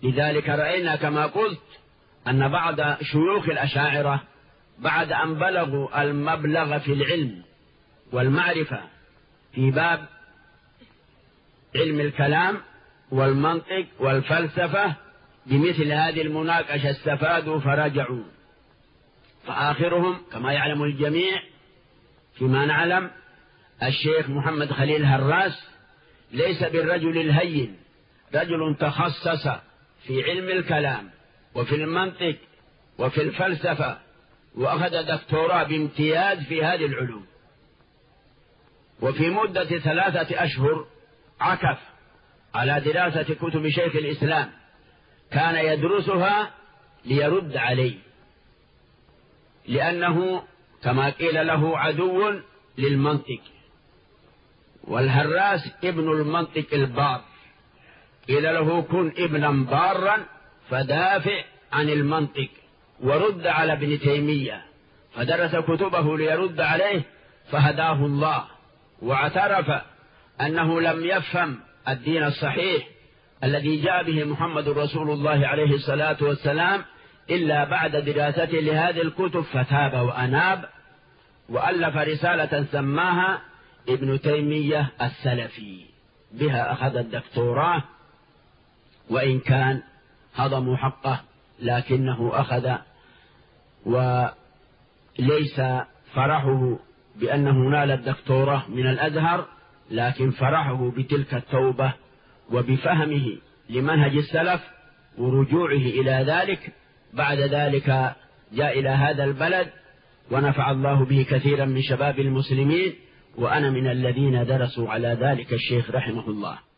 لذلك رأينا كما قلت أن بعض شيوخ الأشاعرة بعد أن بلغوا المبلغ في العلم والمعرفة في باب علم الكلام والمنطق والفلسفة بمثل هذه المناقشة استفادوا فرجعوا. فآخرهم كما يعلم الجميع فيما نعلم الشيخ محمد خليل هراس ليس بالرجل الهين، رجل تخصص في علم الكلام وفي المنطق وفي الفلسفة، وأخذ دكتوراه بامتياز في هذه العلوم، وفي مدة 3 أشهر عكف على دراسة كتب شيخ الإسلام، كان يدرسها ليرد عليه، لأنه كما قيل له عدو للمنطق، والهراس ابن المنطق البار، قيل له كن ابنا بارا فدافع عن المنطق ورد على ابن تيمية، فدرس كتبه ليرد عليه فهداه الله، واعترف أنه لم يفهم الدين الصحيح الذي جاء به محمد رسول الله عليه الصلاة والسلام إلا بعد دراسته لهذه الكتب، فتاب وأناب وألف رسالة سماها ابن تيمية السلفي، بها أخذ الدكتوراه، وإن كان هضموا حقه لكنه أخذ، وليس فرحه بأنه نال الدكتوراه من الأزهر، لكن فرحه بتلك التوبة وبفهمه لمنهج السلف ورجوعه إلى ذلك. بعد ذلك جاء إلى هذا البلد ونفع الله به كثيرا من شباب المسلمين، وأنا من الذين درسوا على ذلك الشيخ رحمه الله.